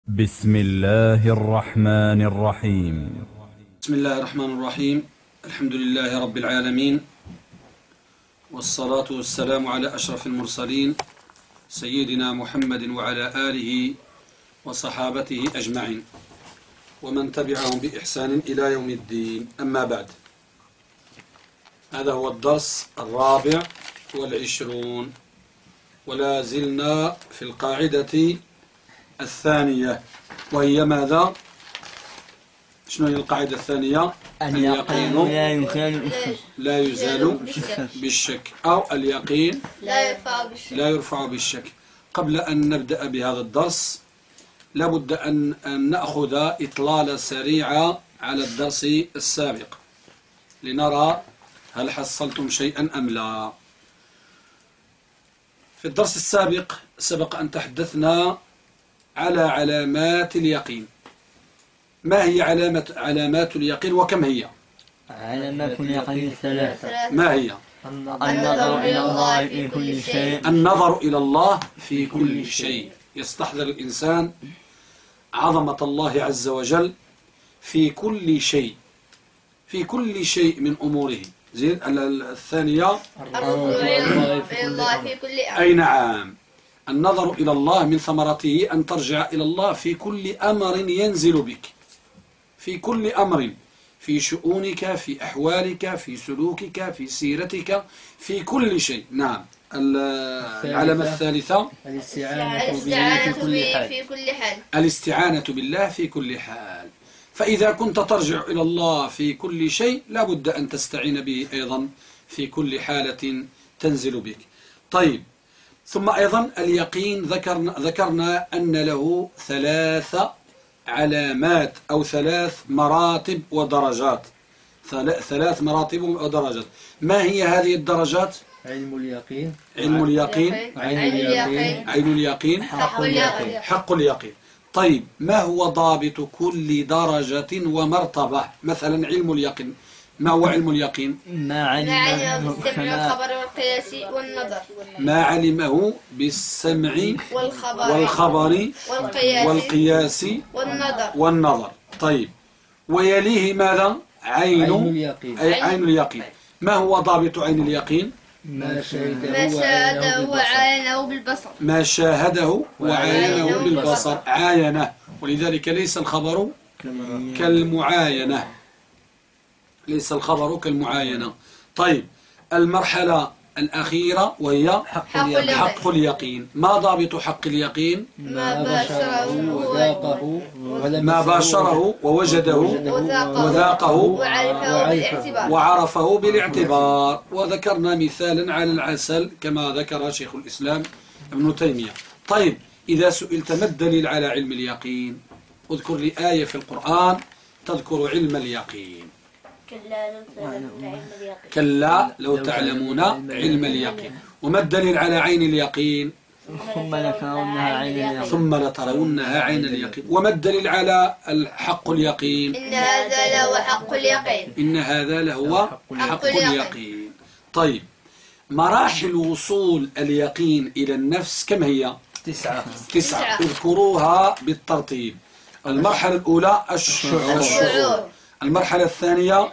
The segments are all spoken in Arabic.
بسم الله الرحمن الرحيم. بسم الله الرحمن الرحيم. الحمد لله رب العالمين، والصلاة والسلام على أشرف المرسلين سيدنا محمد وعلى آله وصحابته أجمعين ومن تبعهم بإحسان إلى يوم الدين. أما بعد، هذا هو الدرس 24 ولا زلنا في القاعدة الثانية، وهي ماذا؟ شنو هي القاعدة الثانية؟ اليقين لا يزال بالشك، أو اليقين لا يرفع بالشك. قبل أن نبدأ بهذا الدرس لابد أن نأخذ إطلالة سريعة على الدرس السابق لنرى هل حصلتم شيئا أم لا. في الدرس السابق سبق أن تحدثنا على علامات اليقين. ما هي علامات اليقين وكم هي؟ علامات اليقين ثلاثة. ما هي؟ النظر إلى الله في كل شيء. النظر إلى الله في كل شيء. يستحضر الإنسان عظمة الله عز وجل في كل شيء، في كل شيء من أموره. زين. الثانية النظر إلى الله في كل أمر. أي نعم، النظر إلى الله من ثمرته أن ترجع إلى الله في كل أمر ينزل بك، في كل أمر، في شؤونك، في أحوالك، في سلوكك، في سيرتك، في كل شيء. نعم. العلامة الثالثة الاستعانة به في كل حال. الاستعانة بالله في كل حال. فإذا كنت ترجع إلى الله في كل شيء لابد أن تستعين به أيضا في كل حالة تنزل بك. طيب، ثم أيضا اليقين ذكرنا أن له 3 علامات أو 3 مراتب ودرجات. 3 مراتب ودرجات. ما هي هذه الدرجات؟ علم اليقين، علم اليقين، عين اليقين، حق اليقين. طيب، ما هو ضابط كل درجة ومرتبة؟ مثلا علم اليقين، ما هو علم اليقين؟ ما علمه بالسمع والخبر والقياس والنظر. ما علمه بالسمع والخبر والقياس والنظر. طيب، ويليه ماذا؟ عين اليقين. أي عين اليقين. ما هو ضابط عين اليقين؟ ما شاهده وعاينه بالبصر. ما شاهده وعاينه بالبصر. عاينه، ولذلك ليس الخبر كالمعاينة، ليس الخبر كالمعاينة. طيب، المرحلة الأخيرة وهي حق اليقين. ما ضابط حق اليقين؟ ما باشره ووجده وذاقه وعرفه بالاعتبار. وذكرنا مثالا على العسل كما ذكر شيخ الإسلام ابن تيمية. طيب، إذا سئلت ما الدليل على علم اليقين؟ اذكر لي آية في القرآن تذكر علم اليقين. كلا لو تعلمون علم اليقين. وما الدليل على عين اليقين؟ ثم لترونها عين اليقين. وما الدليل على حق اليقين؟ إن هذا لهو حق اليقين. إن هذا لهو حق اليقين. طيب، مراحل وصول اليقين إلى النفس كم هي؟ 9. اذكروها بالترتيب. المرحلة الأولى الشعور. المرحلة الثانية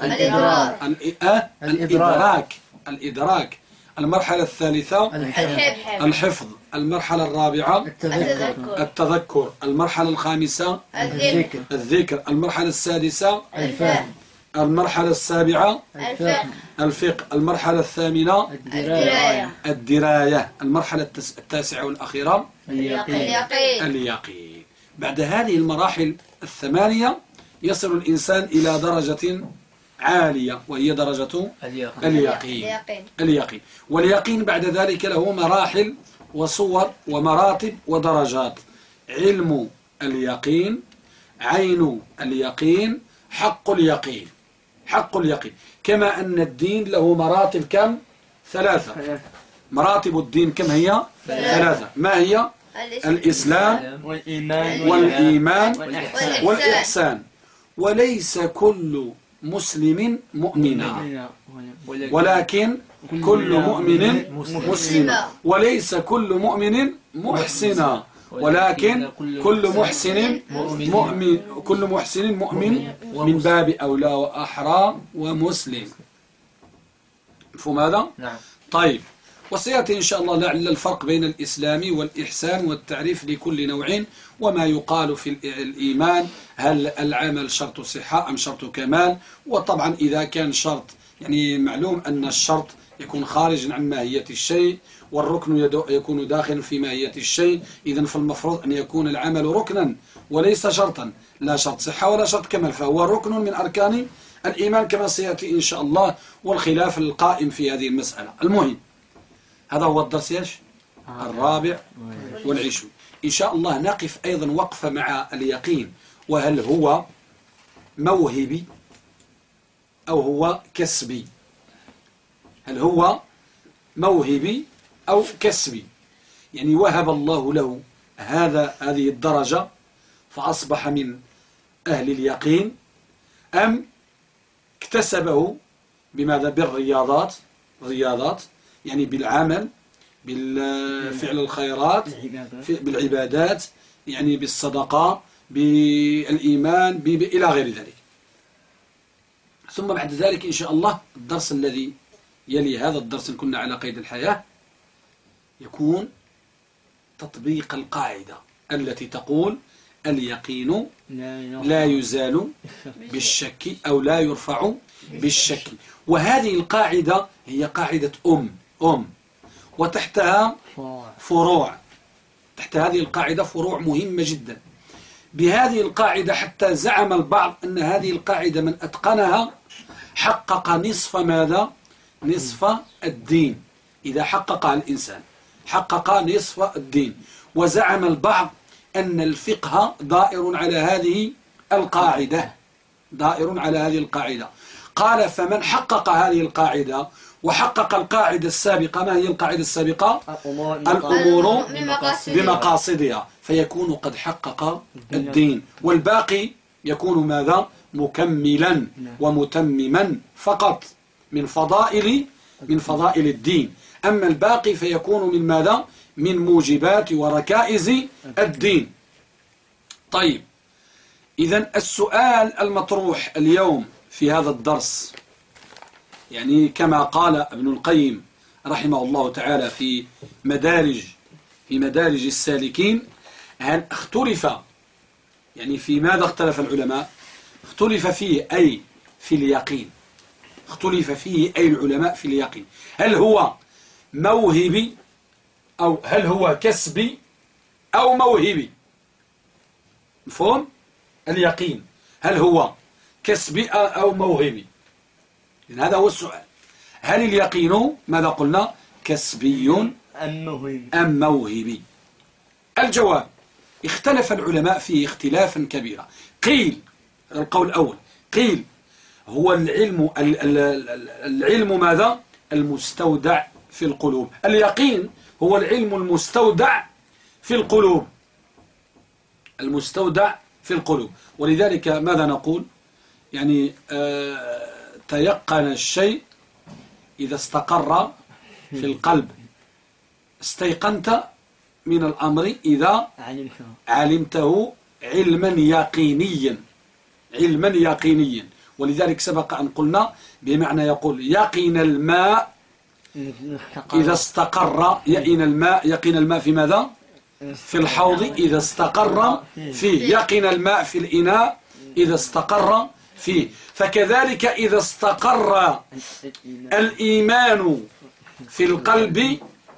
الإدراك. المرحلة الثالثة الحفظ. المرحلة الرابعة التذكر. المرحلة الخامسة الذكر. المرحلة السادسة المرحلة السابعة الفقه. المرحلة الثامنة الدراية. المرحلة التاسعة والأخيرة اليقين. بعد هذه المراحل 8 يصل الإنسان إلى درجة عالية وهي درجة اليقين. واليقين بعد ذلك له مراحل وصور ومراتب ودرجات. علم اليقين، عين اليقين، حق اليقين. كما أن الدين له مراتب كم؟ 3. مراتب الدين كم هي؟ 3. ما هي؟ الإسلام والإيمان والإحسان. وليس كل مسلم مؤمنا، ولكن كل مؤمن مسلما. وليس كل مؤمن محسنا، ولكن كل محسن مؤمن، كل محسن مؤمن من باب أولى وأحرى ومسلم. مفهوم هذا؟ نعم. طيب، وسيأتي إن شاء الله لعل الفرق بين الإسلام والإحسان والتعريف لكل نوع، وما يقال في الإيمان، هل العمل شرط صحة أم شرط كمال؟ وطبعا إذا كان شرط، يعني معلوم أن الشرط يكون خارجا عن ماهية الشيء، والركن يكون داخلا في ماهية الشيء، إذن فالمفروض أن يكون العمل ركنا وليس شرطا، لا شرط صحة ولا شرط كمال، فهو ركن من أركان الإيمان كما سيأتي إن شاء الله، والخلاف القائم في هذه المسألة. المهم هذا هو الدرس الرابع والعشرون. إن شاء الله نقف أيضا وقفة مع اليقين، وهل هو موهبي أو هو كسبي؟ هل هو موهبي أو كسبي؟ يعني وهب الله له هذه الدرجة فأصبح من أهل اليقين، أم اكتسبه بماذا؟ بالرياضات، يعني بالعمل، بالفعل الخيرات، بالعبادات، يعني بالصدقة، بالإيمان، إلى غير ذلك. ثم بعد ذلك إن شاء الله الدرس الذي يلي هذا الدرس، إن كنا على قيد الحياة، يكون تطبيق القاعدة التي تقول اليقين لا يزال بالشك أو لا يرفع بالشك. وهذه القاعدة هي قاعدة وتحتها فروع، تحت هذه القاعدة فروع مهمة جدا. بهذه القاعدة حتى زعم البعض أن هذه القاعدة من أتقنها حقق نصف ماذا؟ نصف الدين. إذا حققها الإنسان حقق نصف الدين. وزعم البعض أن الفقه دائر على هذه القاعدة، قال فمن حقق هذه القاعدة وحقق القاعدة السابقة. ما هي القاعدة السابقة؟ الأمور بمقاصدها، فيكون قد حقق الدين، والباقي يكون ماذا؟ مكملا ومتمما فقط من فضائل الدين. أما الباقي فيكون من ماذا؟ من موجبات وركائز الدين. طيب، إذن السؤال المطروح اليوم في هذا الدرس، يعني كما قال ابن القيم رحمه الله تعالى في مدارج السالكين، هل اختلف، يعني في ماذا اختلف العلماء؟ اختلف فيه أي في اليقين، اختلف فيه أي العلماء في اليقين، هل هو موهبي أو هل هو كسبي أو موهبي؟ مفهوم؟ اليقين هل هو كسبي أو موهبي؟ إذن هذا هو السؤال. هل اليقين ماذا قلنا؟ كسبي أم موهبي؟ الجواب: اختلف العلماء فيه اختلافا كبيرا. قيل، القول الأول، قيل هو العلم ماذا؟ المستودع في القلوب. اليقين هو العلم المستودع في القلوب، المستودع في القلوب. ولذلك ماذا نقول؟ يعني تيقن الشيء إذا استقر في القلب. استيقنت من الأمر إذا علمته علما يقينيا. ولذلك سبق أن قلنا بمعنى يقول يقين الماء إذا استقر، يقين الماء في ماذا؟ في الحوض إذا استقر فيه، يقين الماء في الإناء إذا استقر فيه. فكذلك إذا استقر الإيمان في القلب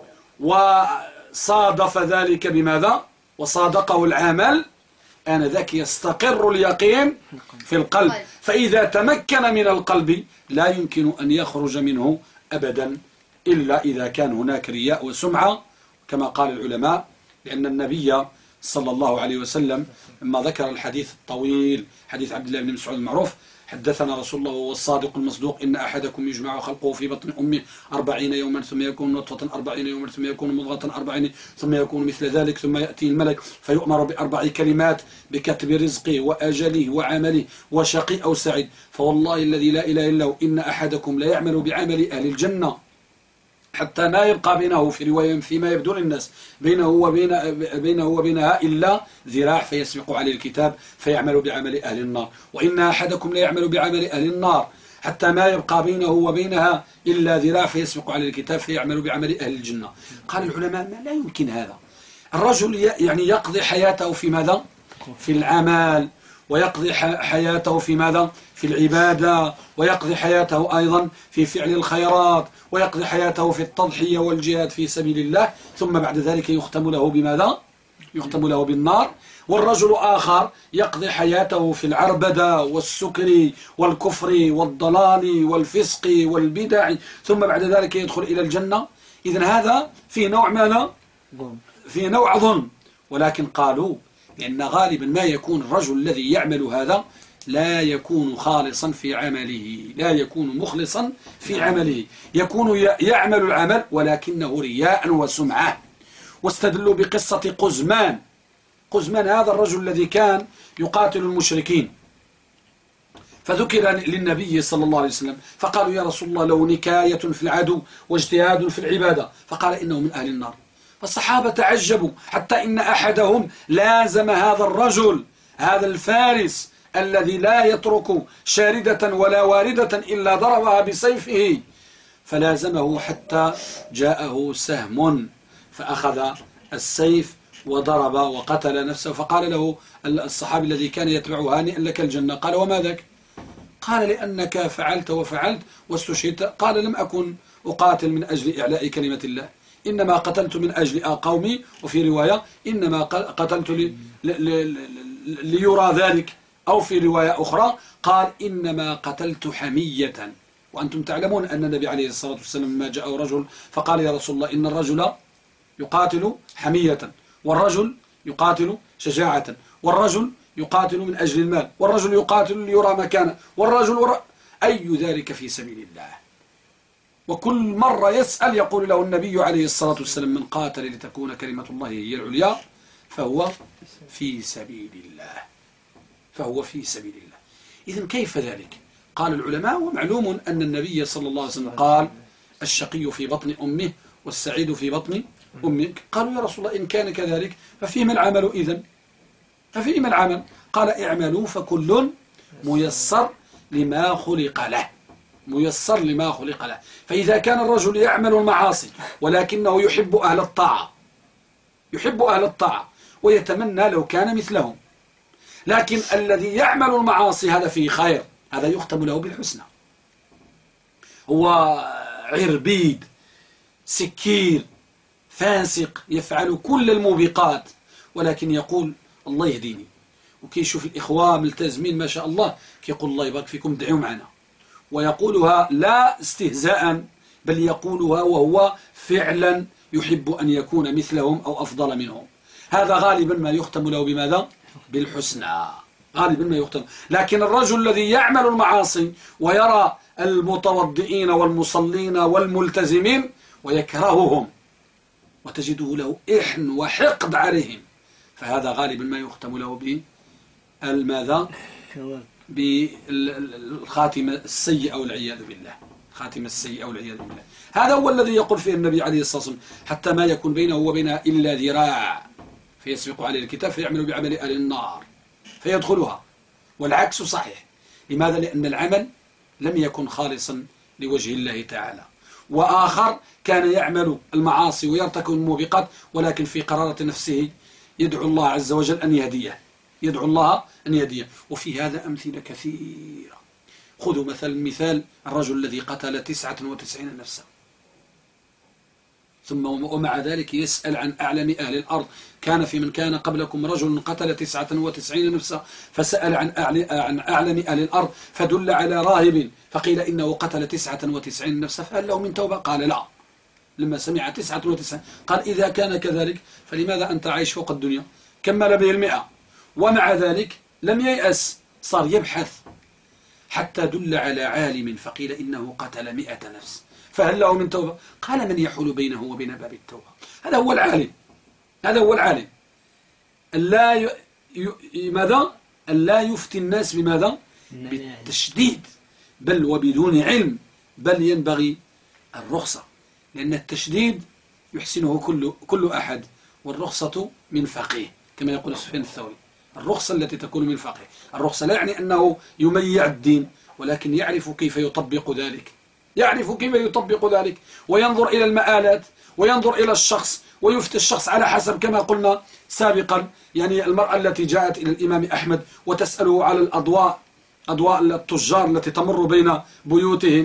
وصادف ذلك بماذا؟ وصادقه العمل، آنذاك يستقر اليقين في القلب. فإذا تمكن من القلب لا يمكن أن يخرج منه أبدا إلا إذا كان هناك رياء وسمعة كما قال العلماء. لأن النبي صلى الله عليه وسلم لما ذكر الحديث الطويل، حديث عبد الله بن مسعود المعروف، حدثنا رسول الله وهو الصادق المصدوق: إن أحدكم يجمع خلقه في بطن أمه 40 يوما ثم يكون نطفة 40 يوما ثم يكون مضغة 40 ثم يكون مثل ذلك ثم يأتي الملك فيؤمر ب4 كلمات بكتب رزقه وأجله وعمله وشقي أو سعيد. فوالله الذي لا إله إلا هو إن أحدكم لا يعمل بعمل أهل الجنة حتى ما يبقى بينه في رواية فيما يبدو للناس بينه وبينها إلا ذراع فيسبق عليه الكتاب فيعمل بعمل أهل النار، وإن أحدكم لا يعمل بعمل أهل النار حتى ما يبقى بينه وبينها إلا ذراع فيسبق عليه الكتاب فيعمل بعمل أهل الجنة. قال العلماء ما لا يمكن هذا. الرجل يعني يقضي حياته في ماذا؟ في العمل، ويقضي حياته في ماذا؟ في العبادة، ويقضي حياته أيضا في فعل الخيرات، ويقضي حياته في التضحية والجهاد في سبيل الله، ثم بعد ذلك يختم له بماذا؟ يختم له بالنار. والرجل آخر يقضي حياته في العربدة والسكر والكفر والضلال والفسق والبدع، ثم بعد ذلك يدخل إلى الجنة. إذن هذا في نوع ماذا؟ في نوع ظلم. ولكن قالوا لأن غالبا ما يكون الرجل الذي يعمل هذا لا يكون خالصا في عمله، لا يكون مخلصا في عمله، يكون يعمل العمل ولكنه رياء وسمعة. واستدلوا بقصة قزمان. قزمان هذا الرجل الذي كان يقاتل المشركين، فذكر للنبي صلى الله عليه وسلم فقالوا يا رسول الله له نكاية في العدو واجتهاد في العبادة، فقال إنه من أهل النار. فالصحابة تعجبوا حتى إن أحدهم لازم هذا الرجل، هذا الفارس الذي لا يترك شاردة ولا واردة إلا ضربها بسيفه، فلازمه حتى جاءه سهم فأخذ السيف وضرب وقتل نفسه. فقال له الصحابي الذي كان يتبعه هانئا لك الجنة. قال وما ذاك؟ قال لأنك فعلت وفعلت واستشهدت. قال لم أكن أقاتل من أجل إعلاء كلمة الله، إنما قتلت من أجل قومي، وفي رواية إنما قتلت ليرى ذلك، أو في رواية أخرى قال إنما قتلت حمية. وأنتم تعلمون أن النبي عليه الصلاة والسلام لما جاءه رجل فقال يا رسول الله إن الرجل يقاتل حمية، والرجل يقاتل شجاعة، والرجل يقاتل من أجل المال، والرجل يقاتل ليرى مكانه، والرجل أي ذلك في سبيل الله. وكل مرة يسأل يقول له النبي عليه الصلاة والسلام من قاتل لتكون كلمة الله هي العليا فهو في سبيل الله، فهو في سبيل الله. إذن كيف ذلك؟ قال العلماء ومعلوم أن النبي صلى الله عليه وسلم قال الشقي في بطن أمه والسعيد في بطن أمه. قالوا يا رسول الله إن كان كذلك ففيما العمل إذن؟ ففيما العمل؟ قال اعملوا فكل ميسر لما خلق له، ميسر لما خلق له. فإذا كان الرجل يعمل المعاصي ولكنه يحب أهل الطاعة، يحب أهل الطاعة ويتمنى لو كان مثلهم، لكن الذي يعمل المعاصي هذا فيه خير، هذا يختم له بالحسنى. هو عربيد سكير فاسق يفعل كل الموبقات، ولكن يقول الله يهديني، وكيشوف الإخوة ملتزمين ما شاء الله كيقول الله يبارك فيكم ادعوا معنا، ويقولها لا استهزاء بل يقولها وهو فعلا يحب أن يكون مثلهم أو أفضل منهم. هذا غالبا ما يختم له بماذا؟ بالحسنى، غالبا ما يختم. لكن الرجل الذي يعمل المعاصي ويرى المتوضئين والمصلين والملتزمين ويكرههم وتجده له إحن وحقد عليهم، فهذا غالبا ما يختم له بالماذا؟ بالخاتمة السيئة والعياذ بالله، خاتمة السيئة والعياذ بالله. هذا هو الذي يقول فيه النبي عليه الصلاة والسلام حتى ما يكون بينه وبينها إلا ذراع فيسبق عليه الكتاب فيعمل بعمل أهل النار فيدخلها. والعكس صحيح. لماذا؟ لأن العمل لم يكن خالصا لوجه الله تعالى، وآخر كان يعمل المعاصي ويرتكب الموبقات ولكن في قرارة نفسه يدعو الله عز وجل أن يهديه، يدعو الله أن يهديه. وفي هذا أمثلة كثيرة. خذوا مثال الرجل الذي قتل 99 نفسا ثم ومع ذلك يسأل عن أعلم أهل الأرض. كان في من كان قبلكم رجل قتل 99 نفسا فسأل عن أعلم أهل الأرض فدل على راهب فقيل إنه قتل 99 نفسا فهل له من توبة؟ قال لا. لما سمع 99 قال إذا كان كذلك فلماذا أنت عايش فوق الدنيا؟ كمل به 100 ومع ذلك لم ييأس، صار يبحث حتى دل على عالم فقيل إنه قتل 100 نفس فهل له من توبة؟ قال من يحول بينه وبين باب التوبة؟ هذا هو العالم، هذا هو العالم. ماذا؟ ألا يفتي الناس بماذا؟ بالتشديد بل وبدون علم، بل ينبغي الرخصة. لأن التشديد يحسنه كل أحد، والرخصة من فقيه كما يقول سفيان الثوري. الرخصة التي تكون من فقيه، الرخصة لا يعني أنه يميع الدين، ولكن يعرف كيف يطبق ذلك، يعرف كيف يطبق ذلك، وينظر إلى المآلات، وينظر إلى الشخص، ويفتي الشخص على حسب كما قلنا سابقا. يعني المرأة التي جاءت إلى الإمام أحمد وتسأله على أضواء التجار التي تمر بين بيوتهم،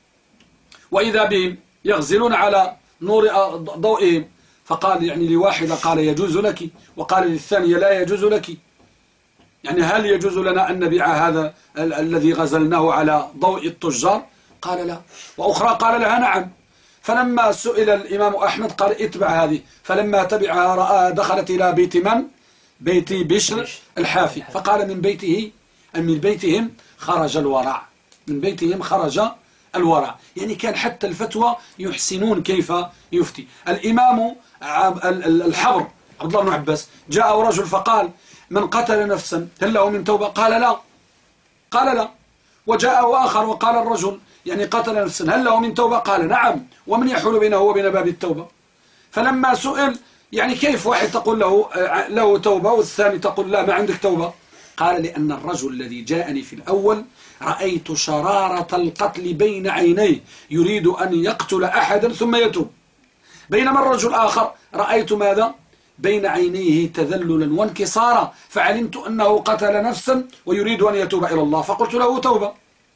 وإذا بهم يغزلون على نور ضوئهم، فقال يعني لواحدة قال يجوز لك، وقال للثانية لا يجوز لك، يعني هل يجوز لنا أن نبيع هذا الذي غزلناه على ضوء التجار؟ قال لا. وأخرى قال لها نعم. فلما سئل الإمام أحمد قال اتبع هذه، فلما تبعها رأى دخلت إلى بيت من؟ بيت بشر الحافي، فقال من بيته أم من بيتهم خرج الورع، من بيتهم خرج الورع. يعني كان حتى الفتوى يحسنون كيف يفتي. الإمام الحبر عبد الله بن عباس جاء رجل فقال من قتل نفسا هل له من توبة؟ قال لا، قال لا. وجاء آخر وقال الرجل يعني قتل نفسا هل له من توبة؟ قال نعم، ومن يحول بينه وبين باب التوبة؟ فلما سئل يعني كيف واحد تقول له توبة والثاني تقول لا ما عندك توبة؟ قال لأن الرجل الذي جاءني في الأول رأيت شرارة القتل بين عينيه، يريد أن يقتل أحدا ثم يتوب، بينما الرجل الآخر رأيت ماذا؟ بين عينيه تذللا وانكسارا، فعلمت أنه قتل نفسا ويريد أن يتوب إلى الله، فقلت له توبة.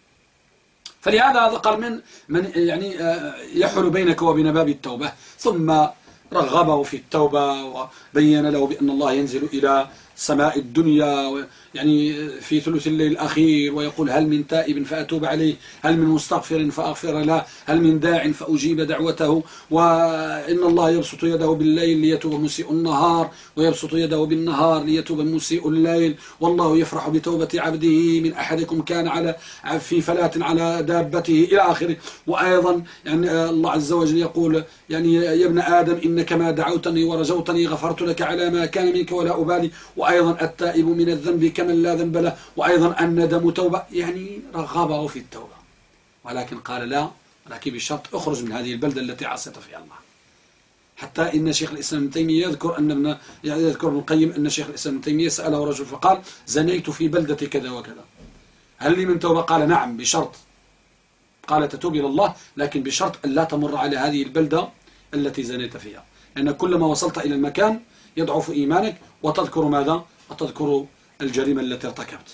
فلهذا هذا قال من يعني يحول بينك وبين باب التوبة. ثم رغبه في التوبة وبين له بأن الله ينزل إلى سماء الدنيا يعني في ثلث الليل الأخير ويقول هل من تائب فأتوب عليه، هل من مستغفر فأغفر له، هل من داع فأجيب دعوته، وإن الله يبسط يده بالليل ليتوب مسيء النهار، ويبسط يده بالنهار ليتوب مسيء الليل، والله يفرح بتوبة عبده من أحدكم كان في فلاة على دابته إلى آخره. وأيضا يعني الله عز وجل يقول يعني يا ابن آدم إنك ما دعوتني ورجوتني غفرت لك على ما كان منك ولا أبالي، وأيضا التائب من الذنب كمن لا ذنب له، وأيضا الندم توبة. يعني رغبه في التوبة، ولكن قال لا، ولكن بشرط اخرج من هذه البلدة التي عصيت فيها الله. حتى إن شيخ الإسلام ابن تيمية يذكر ابن القيم أن شيخ الإسلام ابن تيمية سأله رجل فقال زنيت في بلدة كذا وكذا هل لي من توبة؟ قال نعم بشرط، قال تتوب إلى الله لكن بشرط أن لا تمر على هذه البلدة التي زنيت فيها، لأن كلما وصلت إلى المكان يضعف إيمانك وتذكر ماذا؟ وتذكر الجريمة التي ارتكبت.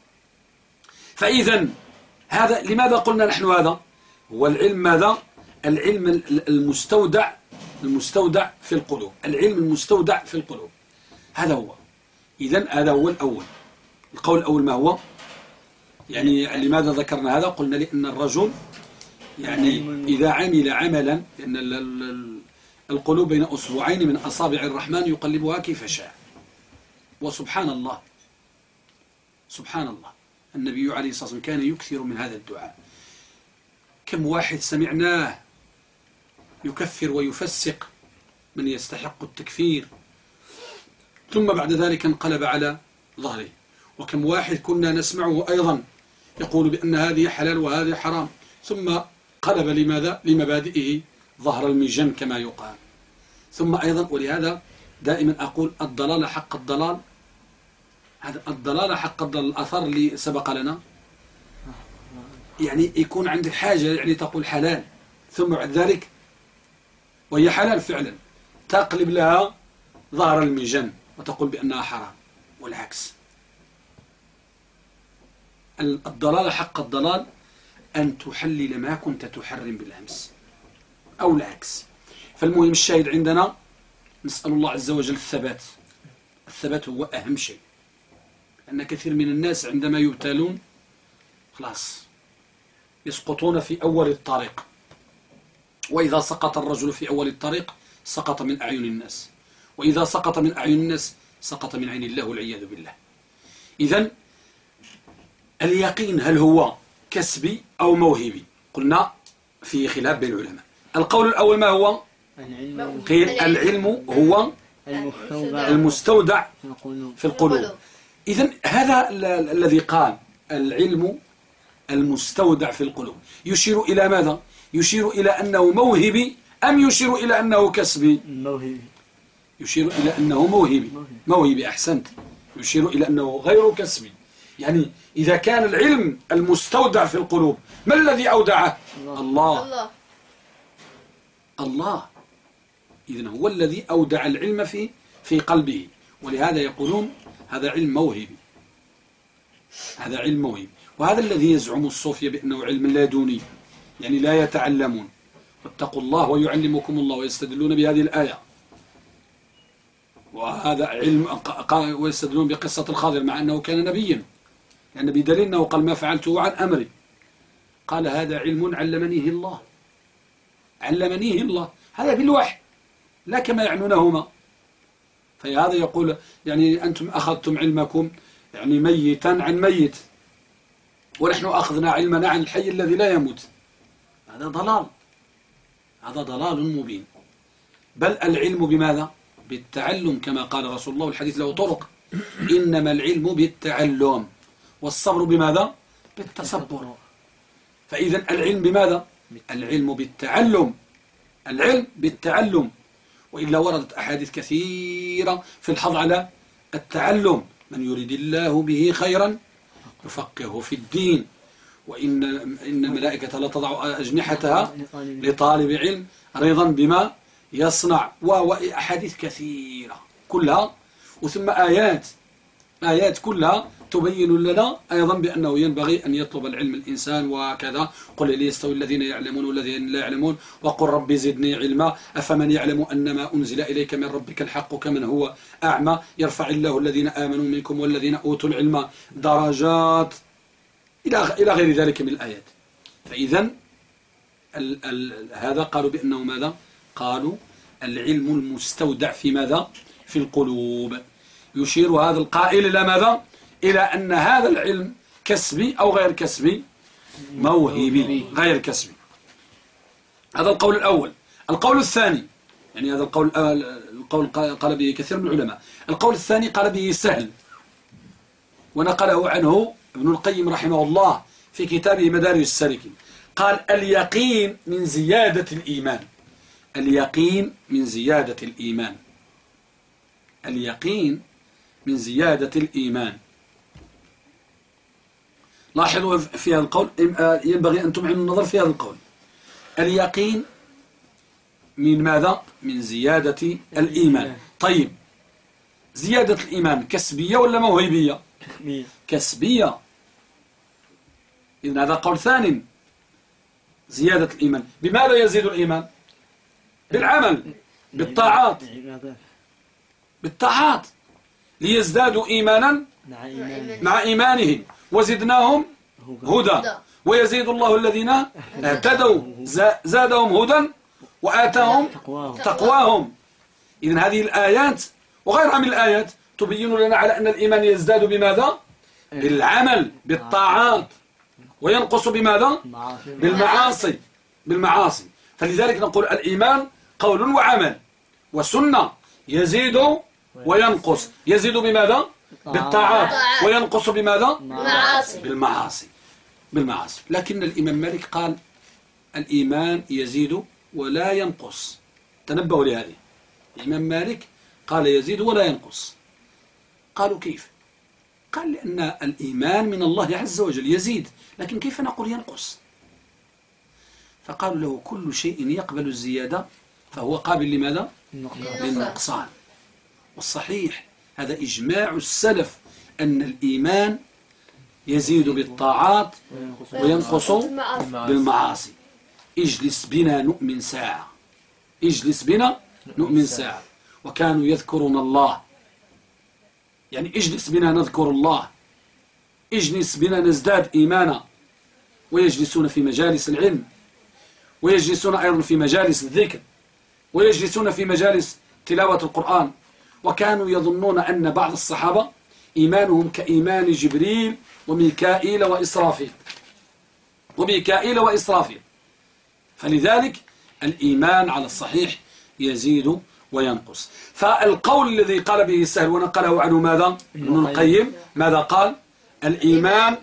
فإذا هذا لماذا قلنا نحن هذا؟ هو العلم ماذا؟ العلم المستودع في القلوب، العلم المستودع في القلوب، هذا هو. إذن هذا هو الأول. القول الأول ما هو؟ يعني لماذا ذكرنا هذا؟ قلنا لأن الرجل يعني إذا عمل عملا، لأن القلوب بين أصبعين من أصابع الرحمن يقلبها كيف شاء. وسبحان الله سبحان الله النبي عليه الصلاة والسلام كان يكثر من هذا الدعاء. كم واحد سمعناه يكفر ويفسق من يستحق التكفير ثم بعد ذلك انقلب على ظهره، وكم واحد كنا نسمعه أيضا يقول بأن هذه حلال وهذه حرام ثم قلب لماذا؟ لمبادئه ظهر المجن كما يقال. ثم أيضا ولهذا دائما أقول الضلال حق الضلال، هذا الضلال حق الضلال. الأثر اللي سبق لنا يعني يكون عندك حاجة يعني تقول حلال ثم بعد ذلك وهي حلال فعلا تقلب لها ظهر المجن وتقول بأنها حرام، والعكس. الضلال حق الضلال أن تحلل ما كنت تحرم بالأمس أو العكس. فالمهم الشاهد عندنا نسأل الله عز وجل الثبات. الثبات هو أهم شيء، لأن كثير من الناس عندما يبتلون خلاص يسقطون في أول الطريق، وإذا سقط الرجل في أول الطريق سقط من أعين الناس، وإذا سقط من أعين الناس سقط من عين الله والعياذ بالله. إذن اليقين هل هو كسبي أو موهبي؟ قلنا في خلاف بين العلماء. القول الأول ما هو؟ قيل العلم هو المستودع في القلوب. إذن هذا الذي قال العلم المستودع في القلوب يشير إلى ماذا؟ يشير إلى أنه موهبي أم يشير إلى أنه كسبي؟ موهبي. يشير إلى أنه موهبي. موهبي، أحسنت. يشير إلى أنه غير كسبي. يعني إذا كان العلم المستودع في القلوب، ما الذي أودعه؟ الله. الله. إذن هو الذي أودع العلم في قلبه، ولهذا يقولون هذا علم موهبي. هذا علم موهبي، وهذا الذي يزعم الصوفية بأنه علم لدني، يعني لا يتعلمون. واتقوا الله ويعلمكم الله، ويستدلون بهذه الآية. وهذا علم ويستدلون بقصة الخضر مع أنه كان نبيا، لأن بدليل أنه قال ما فعلته عن أمري. قال هذا علم علمنيه الله. علمنيه الله، هذا بالوحي لا كما يعنونهما. فهذا يقول يعني أنتم أخذتم علمكم يعني ميتا عن ميت، ونحن أخذنا علمنا عن الحي الذي لا يموت. هذا ضلال، هذا ضلال مبين. بل العلم بماذا؟ بالتعلم، كما قال رسول الله والحديث له طرق: إنما العلم بالتعلم، والصبر بماذا؟ بالتصبر. فإذا العلم بماذا؟ العلم بالتعلم. العلم بالتعلم. وإلا وردت أحاديث كثيرة في الحظ على التعلم: من يريد الله به خيرا يفقهه في الدين، وإن الملائكة لا تضع أجنحتها لطالب علم رضا بما يصنع، وأحاديث كثيرة كلها، وثم آيات كلها تبين لنا أيضا بأنه ينبغي أن يطلب العلم الإنسان. وكذا: قل هل يستوي الذين يعلمون والذين لا يعلمون، وقل رب زدني علما، أفمن يعلم أنما أنزل إليك من ربك الحق كمن هو أعمى، يرفع الله الذين آمنوا منكم والذين أوتوا العلم درجات، إلى غير ذلك من الآيات. فإذا هذا قالوا بأنه ماذا؟ قالوا العلم المستودع في ماذا؟ في القلوب. يشير هذا القائل إلى ماذا؟ إلى أن هذا العلم كسبي أو غير كسبي؟ موهبي، غير كسبي. هذا القول الأول. القول الثاني، يعني هذا القول قال به كثير من العلماء. القول الثاني قال به سهل، ونقله عنه ابن القيم رحمه الله في كتابه مدارج السالكين. قال: اليقين من زيادة الإيمان. اليقين من زيادة الإيمان. اليقين من زيادة الإيمان. لاحظوا في هذا القول، ينبغي أن تمعنوا النظر في هذا القول. اليقين من ماذا؟ من زيادة الإيمان. طيب، زيادة الإيمان كسبية ولا موهبية؟ كسبية. إذن هذا قول ثاني. زيادة الإيمان بماذا يزيد الإيمان؟ بالعمل، بالطاعات. بالطاعات ليزدادوا إيمانا مع إيمانهم، وزدناهم هدى، ويزيد الله الذين اهتدوا زادهم هدى وآتاهم تقواهم. إذن هذه الآيات وغيرها من الآيات تبين لنا على أن الإيمان يزداد بماذا؟ بالعمل، بالطاعات، وينقص بماذا؟ بالمعاصي. فلذلك نقول الإيمان قول وعمل وسنة، يزيد وينقص. يزيد بماذا؟ بالطاعات، وينقص بماذا؟ بالمعاصي. لكن الإمام مالك قال الإيمان يزيد ولا ينقص. تنبهوا لهذه. الإمام مالك قال يزيد ولا ينقص. قالوا كيف؟ قال لأن الإيمان من الله عز وجل يزيد، لكن كيف نقول ينقص؟ فقالوا له كل شيء يقبل الزيادة فهو قابل لماذا؟ للنقصان. والصحيح هذا إجماع السلف أن الإيمان يزيد بالطاعات وينقص بالمعاصي. اجلس بنا نؤمن ساعة، اجلس بنا نؤمن ساعة. وكانوا يذكرون الله، يعني اجلس بنا نذكر الله، اجلس بنا نزداد إيمانا. ويجلسون في مجالس العلم، ويجلسون أيضا في مجالس الذكر، ويجلسون في مجالس تلاوة القرآن. وكانوا يظنون أن بعض الصحابة إيمانهم كإيمان جبريل وميكائيل وإسرافيل. فلذلك الإيمان على الصحيح يزيد وينقص. فالقول الذي قال به السهل ونقله عنه ماذا؟ ابن القيم ماذا قال؟ الإيمان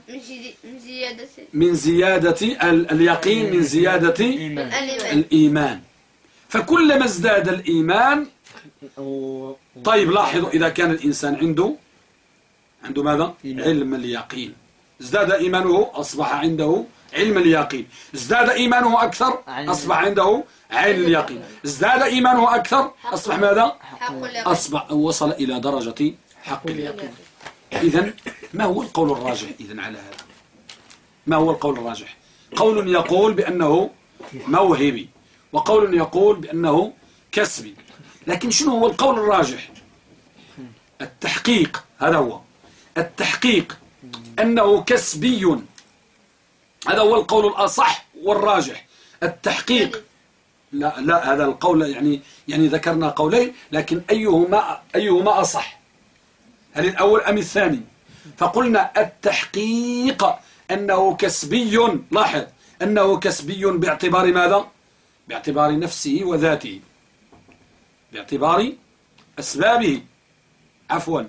من زيادة اليقين، من زيادة الإيمان. فكلما ازداد الإيمان. طيب لاحظوا، إذا كان الإنسان عنده ماذا؟ علم اليقين، ازداد إيمانه أصبح عنده علم اليقين، ازداد إيمانه أكثر أصبح عنده علم اليقين، ازداد إيمانه أكثر أصبح ماذا؟ حق اليقين. أصبح وصل إلى درجة حق اليقين. إذن ما هو القول الراجح إذن على هذا؟ ما هو القول الراجح؟ قول يقول بأنه موهبي، وقول يقول بأنه كسبي، لكن شنو هو القول الراجح؟ التحقيق، هذا هو التحقيق أنه كسبي، هذا هو القول الأصح والراجح. التحقيق لا هذا القول يعني ذكرنا قولين، لكن أيهما أصح؟ هل الأول أم الثاني؟ فقلنا التحقيق أنه كسبي، لاحظ أنه كسبي باعتبار ماذا؟ باعتبار نفسه وذاته، باعتبار أسبابه، عفوا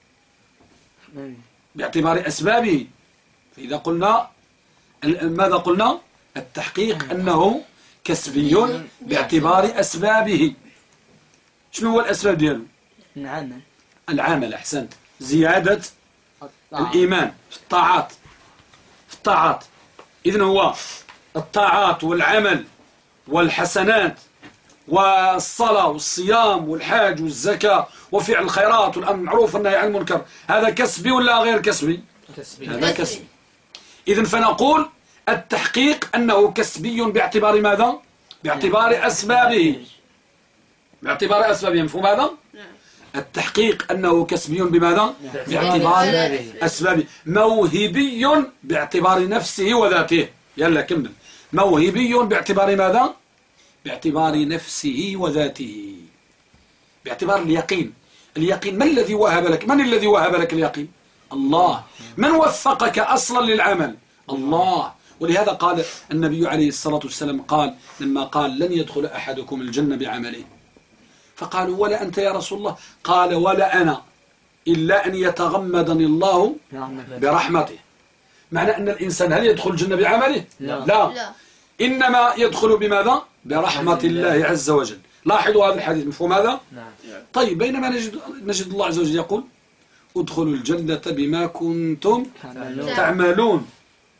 باعتبار أسبابه. فإذا قلنا ماذا قلنا؟ التحقيق أنه كسبي باعتبار أسبابه. شنو هو الأسباب دياله؟ العمل، أحسنت، زيادة الإيمان في الطاعات. إذن هو الطاعات والعمل والحسنات والصلاة والصيام والحاج والزكاة وفعل الخيرات والأمر بالمعروف والنهي عن المنكر، هذا كسبي ولا غير كسبي؟ هذا كسبي. إذن فنقول التحقيق أنه كسبي باعتبار ماذا؟ باعتبار أسبابه، باعتبار أسبابه. مفهوم هذا؟ التحقيق أنه كسبي بماذا؟ باعتبار أسبابه. موهبي باعتبار نفسه وذاته. يلا كمل. موهبي باعتبار ماذا؟ باعتبار نفسه وذاته، باعتبار اليقين. اليقين، من الذي وهب لك؟ من الذي وهب لك اليقين؟ الله. من وفقك أصلا للعمل؟ الله. ولهذا قال النبي عليه الصلاة والسلام، قال لما قال لن يدخل أحدكم الجنة بعمله، فقالوا ولا أنت يا رسول الله؟ قال ولا أنا إلا أن يتغمدني الله برحمته. معنى أن الإنسان هل يدخل الجنة بعمله؟ لا. إنما يدخل بماذا؟ برحمة الله عز وجل. لاحظوا هذا الحديث، مفهوم هذا؟ طيب بينما نجد الله عز وجل يقول ادخلوا الجنة بما كنتم تعملون،